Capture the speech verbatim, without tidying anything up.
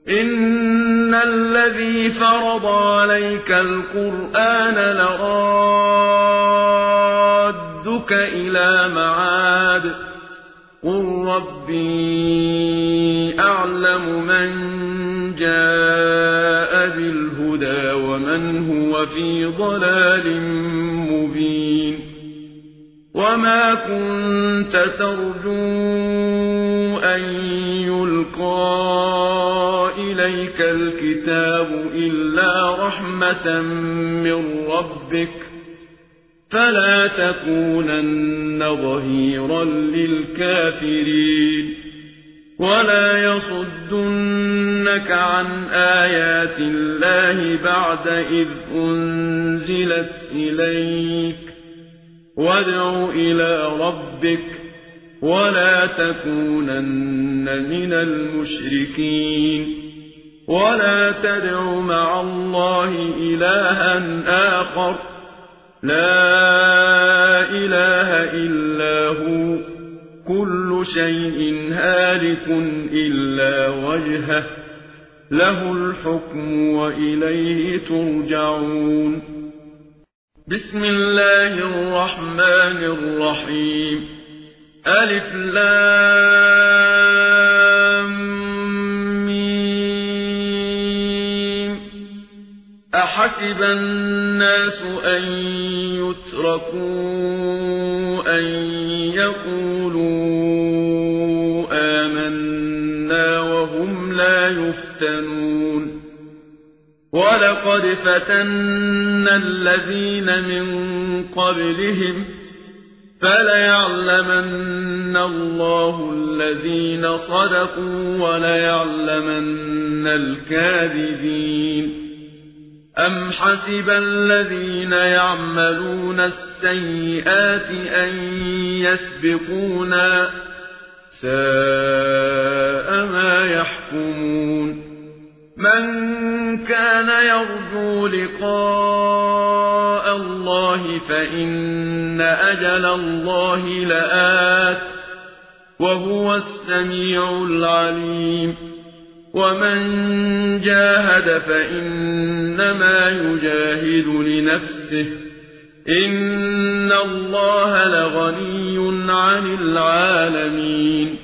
إن الذي فرض عليك القرآن لرادك إلى معاد قل ربي أعلم من جاء بالهدى ومن هو في ضلال مبين وما كنت ترجو أن يلقى إليك الكتاب إلا رحمة من ربك فلا تكونن ظهيرا للكافرين ولا يصدنك عن آيات الله بعد إذ أنزلت إليك وادع إلى ربك ولا تكونن من المشركين ولا تدع مع الله إلها آخر لا إله إلا هو كل شيء هالك إلا وجهه له الحكم وإليه ترجعون بسم الله الرحمن الرحيم ألف لام ميم أحسب الناس أن يتركوا أن يقولوا آمنا وهم لا يفتنون ولقد فتنا الذين من قبلهم فليعلمن الله الذين صدقوا وليعلمن الكاذبين أم حسب الذين يعملون السيئات أن يسبقونا ساء ما يحكمون من كان يرجو لقاء الله فإن أجل الله لآت وهو السميع العليم ومن جاهد فإنما يجاهد لنفسه إن الله لغني عن العالمين